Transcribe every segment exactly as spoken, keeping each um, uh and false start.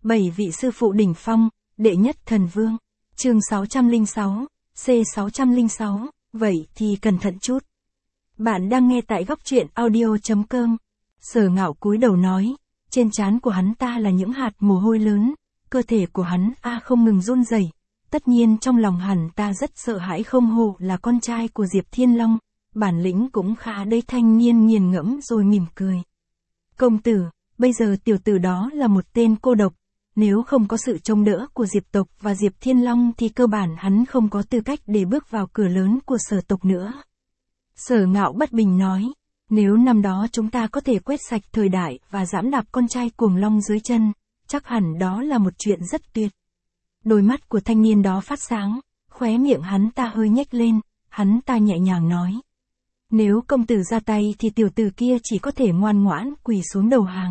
Bảy vị sư phụ đỉnh phong, đệ nhất thần vương. Chương sáu trăm lẻ sáu, C sáu trăm lẻ sáu, vậy thì cẩn thận chút. Bạn đang nghe tại góc truyện audio.com. Sở Ngạo cúi đầu nói, trên trán của hắn ta là những hạt mồ hôi lớn, cơ thể của hắn a không ngừng run rẩy. Tất nhiên trong lòng hắn ta rất sợ hãi không hổ là con trai của Diệp Thiên Long, bản lĩnh cũng khá đấy. Thanh niên nghiền ngẫm rồi mỉm cười. Công tử, bây giờ tiểu tử đó là một tên cô độc, nếu không có sự trông đỡ của Diệp tộc và Diệp Thiên Long thì cơ bản hắn không có tư cách để bước vào cửa lớn của Sở tộc nữa. Sở Ngạo bất bình nói, nếu năm đó chúng ta có thể quét sạch thời đại và giẫm đạp con trai cuồng long dưới chân, chắc hẳn đó là một chuyện rất tuyệt. Đôi mắt của thanh niên đó phát sáng, khóe miệng hắn ta hơi nhếch lên, hắn ta nhẹ nhàng nói. Nếu công tử ra tay thì tiểu tử kia chỉ có thể ngoan ngoãn quỳ xuống đầu hàng.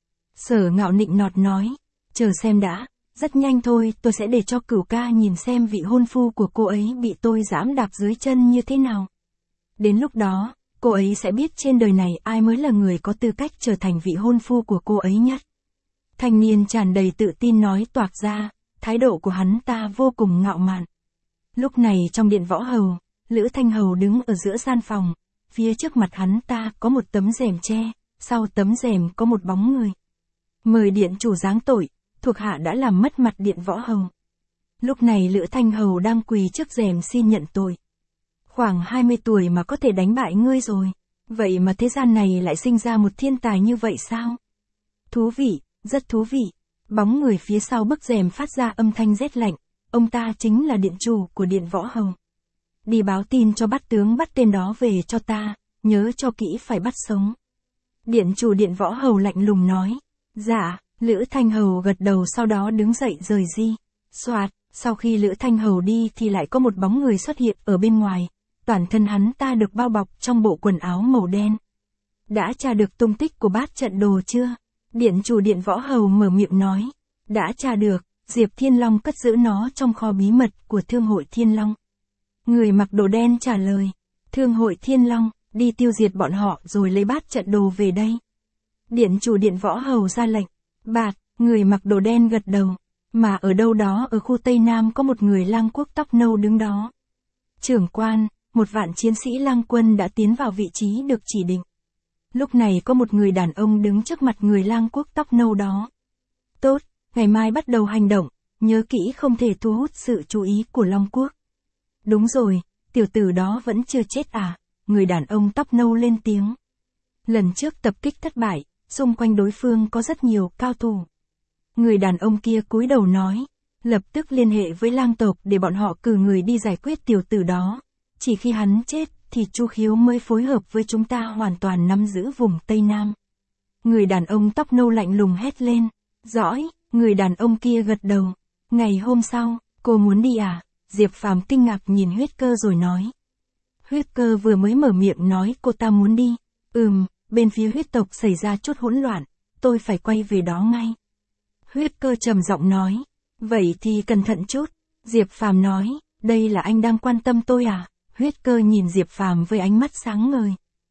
Sở Ngạo nịnh nọt nói, chờ xem đã, rất nhanh thôi tôi sẽ để cho Cửu ca nhìn xem vị hôn phu của cô ấy bị tôi giẫm đạp dưới chân như thế nào. Đến lúc đó, cô ấy sẽ biết trên đời này ai mới là người có tư cách trở thành vị hôn phu của cô ấy nhất. Thanh niên tràn đầy tự tin nói toạc ra, thái độ của hắn ta vô cùng ngạo mạn. Lúc này trong điện võ hầu, Lữ Thanh Hầu đứng ở giữa gian phòng, phía trước mặt hắn ta có một tấm rèm tre, sau tấm rèm có một bóng người. Mời điện chủ giáng tội, thuộc hạ đã làm mất mặt điện võ hầu. Lúc này Lữ Thanh Hầu đang quỳ trước rèm xin nhận tội. Khoảng hai mươi tuổi mà có thể đánh bại ngươi rồi, vậy mà thế gian này lại sinh ra một thiên tài như vậy sao? Thú vị, rất thú vị. Bóng người phía sau bức rèm phát ra âm thanh rét lạnh, ông ta chính là điện chủ của điện võ hầu. Đi báo tin cho Bát tướng bắt tên đó về cho ta, nhớ cho kỹ phải bắt sống. Điện chủ điện võ hầu lạnh lùng nói. Dạ, Lữ Thanh Hầu gật đầu sau đó đứng dậy rời đi. Soạt, sau khi Lữ Thanh Hầu đi thì lại có một bóng người xuất hiện ở bên ngoài, toàn thân hắn ta được bao bọc trong bộ quần áo màu đen. Đã tra được tung tích của bát trận đồ chưa? Điện chủ điện võ hầu mở miệng nói. Đã tra được, Diệp Thiên Long cất giữ nó trong kho bí mật của Thương hội Thiên Long. Người mặc đồ đen trả lời. Thương hội Thiên Long, đi tiêu diệt bọn họ rồi lấy bát trận đồ về đây. Điện chủ điện võ hầu ra lệnh. Bạt, người mặc đồ đen gật đầu. Mà ở đâu đó ở khu Tây Nam có một người lang quốc tóc nâu đứng đó. Trưởng quan, một vạn chiến sĩ lang quân đã tiến vào vị trí được chỉ định. Lúc này có một người đàn ông đứng trước mặt người lang quốc tóc nâu đó. Tốt, ngày mai bắt đầu hành động, nhớ kỹ không thể thu hút sự chú ý của Long quốc. Đúng rồi, tiểu tử đó vẫn chưa chết à? Người đàn ông tóc nâu lên tiếng. Lần trước tập kích thất bại, xung quanh đối phương có rất nhiều cao thủ. Người đàn ông kia cúi đầu nói, lập tức liên hệ với lang tộc để bọn họ cử người đi giải quyết tiểu tử đó. Chỉ khi hắn chết thì Chu Khiếu mới phối hợp với chúng ta hoàn toàn nắm giữ vùng Tây Nam. Người đàn ông tóc nâu lạnh lùng hét lên. Dõi, người đàn ông kia gật đầu. Ngày hôm sau, cô muốn đi à? Diệp Phàm kinh ngạc nhìn Huyết Cơ rồi nói. Huyết Cơ vừa mới mở miệng nói cô ta muốn đi. Ừm, bên phía huyết tộc xảy ra chút hỗn loạn, tôi phải quay về đó ngay. Huyết Cơ trầm giọng nói. Vậy thì cẩn thận chút. Diệp Phàm nói, đây là anh đang quan tâm tôi à? Huyết Cơ nhìn Diệp Phàm với ánh mắt sáng ngời.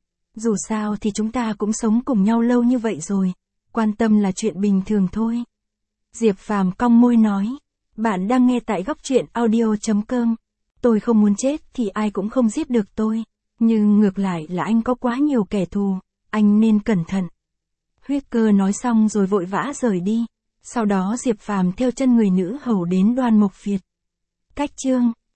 Dù sao thì chúng ta cũng sống cùng nhau lâu như vậy rồi, quan tâm là chuyện bình thường thôi. Diệp Phàm cong môi nói, bạn đang nghe tại góc truyện audio.com. Tôi không muốn chết thì ai cũng không giết được tôi, nhưng ngược lại là anh có quá nhiều kẻ thù, anh nên cẩn thận. Huyết Cơ nói xong rồi vội vã rời đi. Sau đó Diệp Phàm theo chân người nữ hầu đến Đoan Mộc Việt. Cách chương